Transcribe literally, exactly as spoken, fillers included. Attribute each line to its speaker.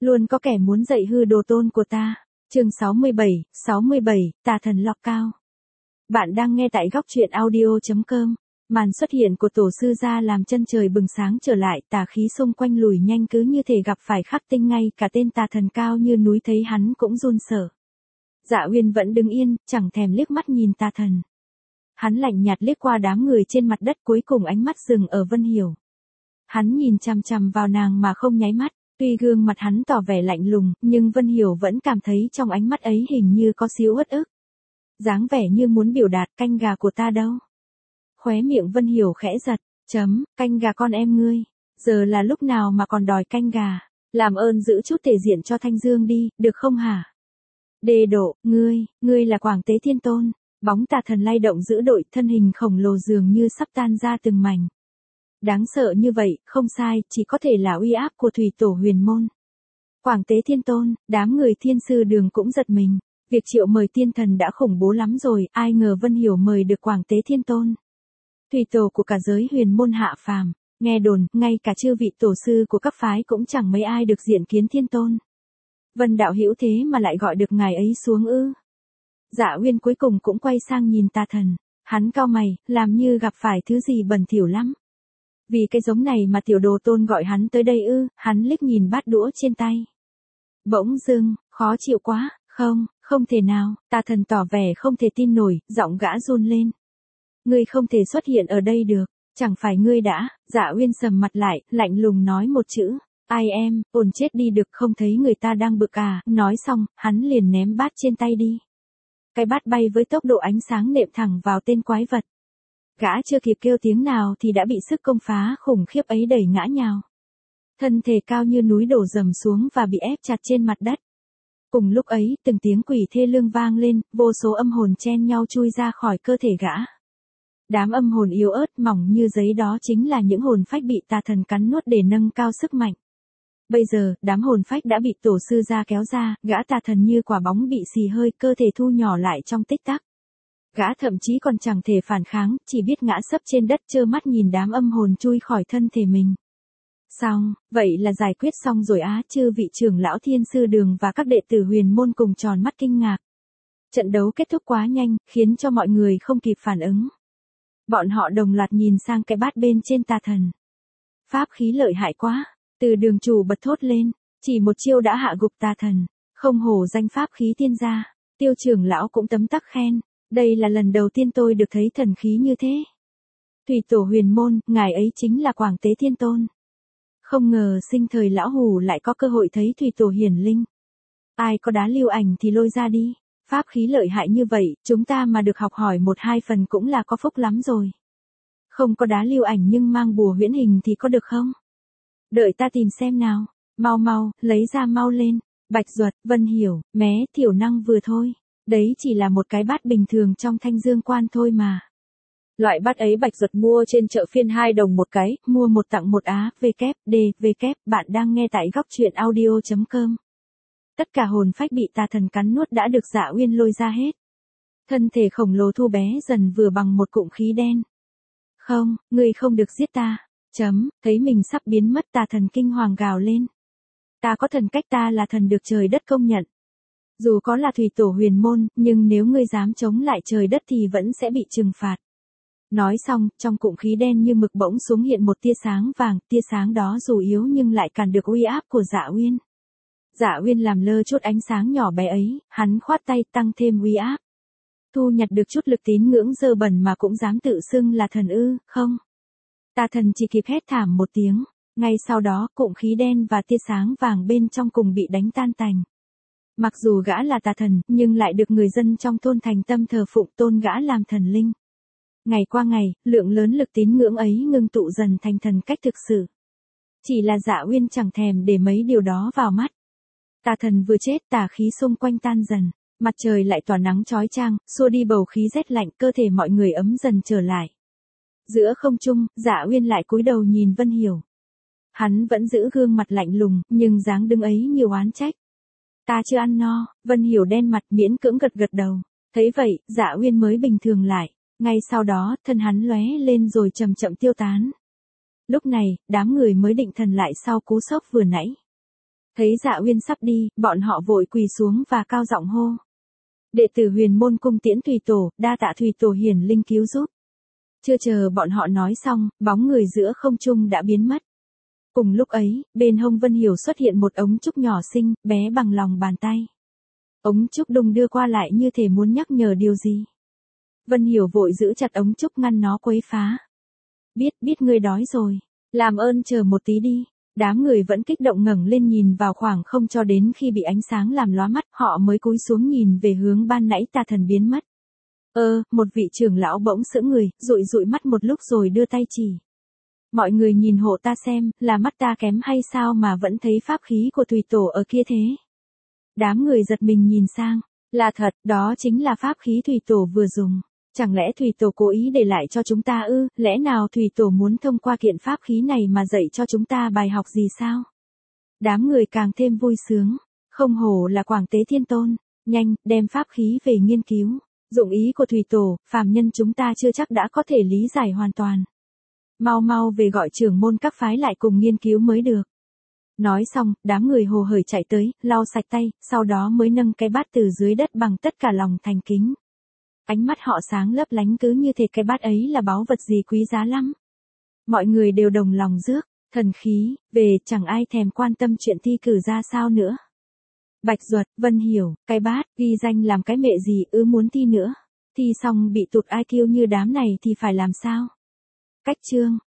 Speaker 1: Luôn có kẻ muốn dạy hư đồ tôn của ta. Chương sáu mươi bảy, sáu mươi bảy, tà thần lọc cao. Bạn đang nghe tại góc truyện audio chấm com. Màn xuất hiện của tổ sư gia làm chân trời bừng sáng trở lại, tà khí xung quanh lùi nhanh cứ như thể gặp phải khắc tinh, ngay cả tên tà thần cao như núi thấy hắn cũng run sợ. Dạ Uyên vẫn đứng yên, chẳng thèm liếc mắt nhìn tà thần. Hắn lạnh nhạt liếc qua đám người trên mặt đất, cuối cùng ánh mắt dừng ở Vân Hiểu. Hắn nhìn chằm chằm vào nàng mà không nháy mắt, tuy gương mặt hắn tỏ vẻ lạnh lùng, nhưng Vân Hiểu vẫn cảm thấy trong ánh mắt ấy hình như có xíu uất ức. Dáng vẻ như muốn biểu đạt, canh gà của ta đâu. Khóe miệng Vân Hiểu khẽ giật, chấm, canh gà con em ngươi. Giờ là lúc nào mà còn đòi canh gà, làm ơn giữ chút thể diện cho Thanh Dương đi, được không hả? Đê độ, ngươi, ngươi là Quảng Tế Thiên Tôn. Bóng tà thần lay động dữ dội, thân hình khổng lồ dường như sắp tan ra từng mảnh. Đáng sợ như vậy, không sai, chỉ có thể là uy áp của thủy tổ huyền môn. Quảng Tế Thiên Tôn, đám người Thiên Sư Đường cũng giật mình. Việc triệu mời tiên thần đã khủng bố lắm rồi, ai ngờ Vân Hiểu mời được Quảng Tế Thiên Tôn. Thủy tổ của cả giới huyền môn hạ phàm, nghe đồn, ngay cả chư vị tổ sư của các phái cũng chẳng mấy ai được diện kiến Thiên Tôn. Vân đạo hữu thế mà lại gọi được ngài ấy xuống ư? Dạ Uyên cuối cùng cũng quay sang nhìn tà thần, hắn cau mày, làm như gặp phải thứ gì bẩn thỉu lắm. Vì cái giống này mà tiểu đồ tôn gọi hắn tới đây ư? Hắn liếc nhìn bát đũa trên tay. Bỗng dưng, khó chịu quá, không, không thể nào, tà thần tỏ vẻ không thể tin nổi, giọng gã run lên. Ngươi không thể xuất hiện ở đây được, chẳng phải ngươi đã? Dạ Uyên sầm mặt lại, lạnh lùng nói một chữ, ai em, ổn chết đi được, không thấy người ta đang bực à? Nói xong, hắn liền ném bát trên tay đi. Cái bát bay với tốc độ ánh sáng nệm thẳng vào tên quái vật. Gã chưa kịp kêu tiếng nào thì đã bị sức công phá khủng khiếp ấy đẩy ngã nhào. Thân thể cao như núi đổ dầm xuống và bị ép chặt trên mặt đất. Cùng lúc ấy, từng tiếng quỷ thê lương vang lên, vô số âm hồn chen nhau chui ra khỏi cơ thể gã. Đám âm hồn yếu ớt mỏng như giấy đó chính là những hồn phách bị tà thần cắn nuốt để nâng cao sức mạnh. Bây giờ, đám hồn phách đã bị tổ sư gia kéo ra, gã tà thần như quả bóng bị xì hơi, cơ thể thu nhỏ lại trong tích tắc. Gã thậm chí còn chẳng thể phản kháng, chỉ biết ngã sấp trên đất trơ mắt nhìn đám âm hồn chui khỏi thân thể mình. Xong, vậy là giải quyết xong rồi á? Chư vị trưởng lão Thiên Sư Đường và các đệ tử huyền môn cùng tròn mắt kinh ngạc. Trận đấu kết thúc quá nhanh, khiến cho mọi người không kịp phản ứng. Bọn họ đồng loạt nhìn sang cái bát bên trên tà thần. Pháp khí lợi hại quá. Từ Đường chủ bật thốt lên, chỉ một chiêu đã hạ gục tà thần, không hổ danh pháp khí tiên gia. Tiêu trưởng lão cũng tấm tắc khen, đây là lần đầu tiên tôi được thấy thần khí như thế. Thủy tổ huyền môn, ngài ấy chính là Quảng Tế Thiên Tôn. Không ngờ sinh thời lão hủ lại có cơ hội thấy thủy tổ hiển linh. Ai có đá lưu ảnh thì lôi ra đi, pháp khí lợi hại như vậy, chúng ta mà được học hỏi một hai phần cũng là có phúc lắm rồi. Không có đá lưu ảnh nhưng mang bùa huyễn hình thì có được không? Đợi ta tìm xem nào, mau mau, lấy ra mau lên. Bạch Duật, Vân Hiểu, mé, thiểu năng vừa thôi. Đấy chỉ là một cái bát bình thường trong Thanh Dương Quan thôi mà. Loại bát ấy Bạch Duật mua trên chợ phiên hai đồng một cái, mua một tặng một á, vk, d, vk, bạn đang nghe tại góc truyện audio chấm com. Tất cả hồn phách bị tà thần cắn nuốt đã được Dạ Uyên lôi ra hết. Thân thể khổng lồ thu bé dần vừa bằng một cụm khí đen. Không, ngươi không được giết ta. Chấm, thấy mình sắp biến mất tà thần kinh hoàng gào lên. Ta có thần cách, ta là thần được trời đất công nhận. Dù có là thủy tổ huyền môn, nhưng nếu ngươi dám chống lại trời đất thì vẫn sẽ bị trừng phạt. Nói xong, trong cụm khí đen như mực bỗng xuống hiện một tia sáng vàng, tia sáng đó dù yếu nhưng lại cản được uy áp của Dạ Uyên. Dạ Uyên làm lơ chút ánh sáng nhỏ bé ấy, hắn khoát tay tăng thêm uy áp. Thu nhặt được chút lực tín ngưỡng dơ bẩn mà cũng dám tự xưng là thần ư? Không. Tà thần chỉ kịp hét thảm một tiếng, ngay sau đó cụm khí đen và tia sáng vàng bên trong cùng bị đánh tan tành. Mặc dù gã là tà thần, nhưng lại được người dân trong thôn thành tâm thờ phụng, tôn gã làm thần linh. Ngày qua ngày, lượng lớn lực tín ngưỡng ấy ngưng tụ dần thành thần cách thực sự. Chỉ là Dạ Uyên chẳng thèm để mấy điều đó vào mắt. Tà thần vừa chết, tà khí xung quanh tan dần, mặt trời lại tỏa nắng chói chang, xua đi bầu khí rét lạnh, cơ thể mọi người ấm dần trở lại. Giữa không trung, Dạ Uyên lại cúi đầu nhìn Vân Hiểu. Hắn vẫn giữ gương mặt lạnh lùng, nhưng dáng đứng ấy nhiều oán trách. Ta chưa ăn no. Vân Hiểu đen mặt miễn cưỡng gật gật đầu. Thấy vậy, Dạ Uyên mới bình thường lại. Ngay sau đó, thân hắn lóe lên rồi chậm chậm tiêu tán. Lúc này, đám người mới định thần lại sau cú sốc vừa nãy. Thấy Dạ Uyên sắp đi, bọn họ vội quỳ xuống và cao giọng hô. Đệ tử Huyền Môn cung tiễn Thủy Tổ, đa tạ Thủy Tổ hiển linh cứu giúp. Chưa chờ bọn họ nói xong, bóng người giữa không trung đã biến mất. Cùng lúc ấy, bên hông Vân Hiểu xuất hiện một ống trúc nhỏ xinh, bé bằng lòng bàn tay. Ống trúc đung đưa qua lại như thể muốn nhắc nhở điều gì. Vân Hiểu vội giữ chặt ống trúc ngăn nó quấy phá. Biết, biết ngươi đói rồi. Làm ơn chờ một tí đi. Đám người vẫn kích động ngẩng lên nhìn vào khoảng không cho đến khi bị ánh sáng làm lóa mắt, họ mới cúi xuống nhìn về hướng ban nãy tà thần biến mất. Ơ, một vị trưởng lão bỗng sững người, dụi dụi mắt một lúc rồi đưa tay chỉ. Mọi người nhìn hộ ta xem, là mắt ta kém hay sao mà vẫn thấy pháp khí của Thủy Tổ ở kia thế. Đám người giật mình nhìn sang, là thật, đó chính là pháp khí Thủy Tổ vừa dùng. Chẳng lẽ Thủy Tổ cố ý để lại cho chúng ta ư, lẽ nào Thủy Tổ muốn thông qua kiện pháp khí này mà dạy cho chúng ta bài học gì sao? Đám người càng thêm vui sướng, không hổ là Quảng Tế Thiên Tôn, nhanh, đem pháp khí về nghiên cứu. Dụng ý của Thủy Tổ, phàm nhân chúng ta chưa chắc đã có thể lý giải hoàn toàn. Mau mau về gọi trưởng môn các phái lại cùng nghiên cứu mới được. Nói xong, đám người hồ hởi chạy tới, lau sạch tay, sau đó mới nâng cái bát từ dưới đất bằng tất cả lòng thành kính. Ánh mắt họ sáng lấp lánh cứ như thể cái bát ấy là báu vật gì quý giá lắm. Mọi người đều đồng lòng rước, thần khí, về, chẳng ai thèm quan tâm chuyện thi cử ra sao nữa. Bạch Duật, Vân Hiểu, cái bát, ghi danh làm cái mẹ gì ư muốn thi nữa. Thi xong bị tụt i kiu như đám này thì phải làm sao? Cách chương.